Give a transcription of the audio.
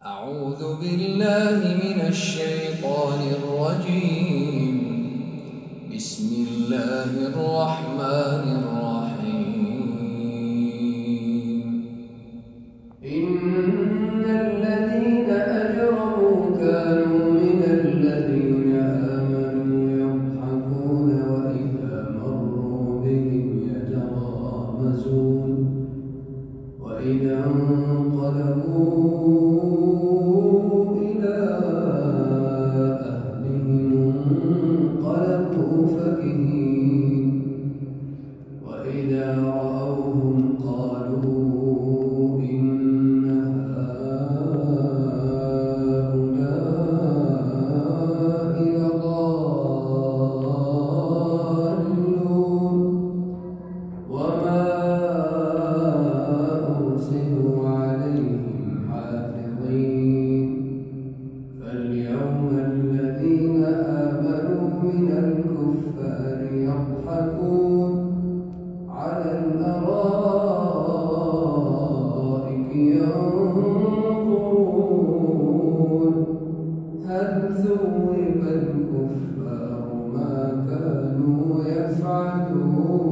أعوذ بالله من الشيطان الرجيم. بسم الله الرحمن الرحيم. إن الذين أجرموا كانوا من الذين آمنوا يضحكون وإذا مروا بهم يتغامزون وإذا انقلبوا إلى أهلهم انقلبوا فكهين وإذا رأوهم قالوا إن هؤلاء لضالون وما أرسلوا عليهم حافظين فاليوم الذين آمنوا من الكفار يضحكون على الأرائك ينظرون هل ثوب الكفار ما كانوا يفعلون.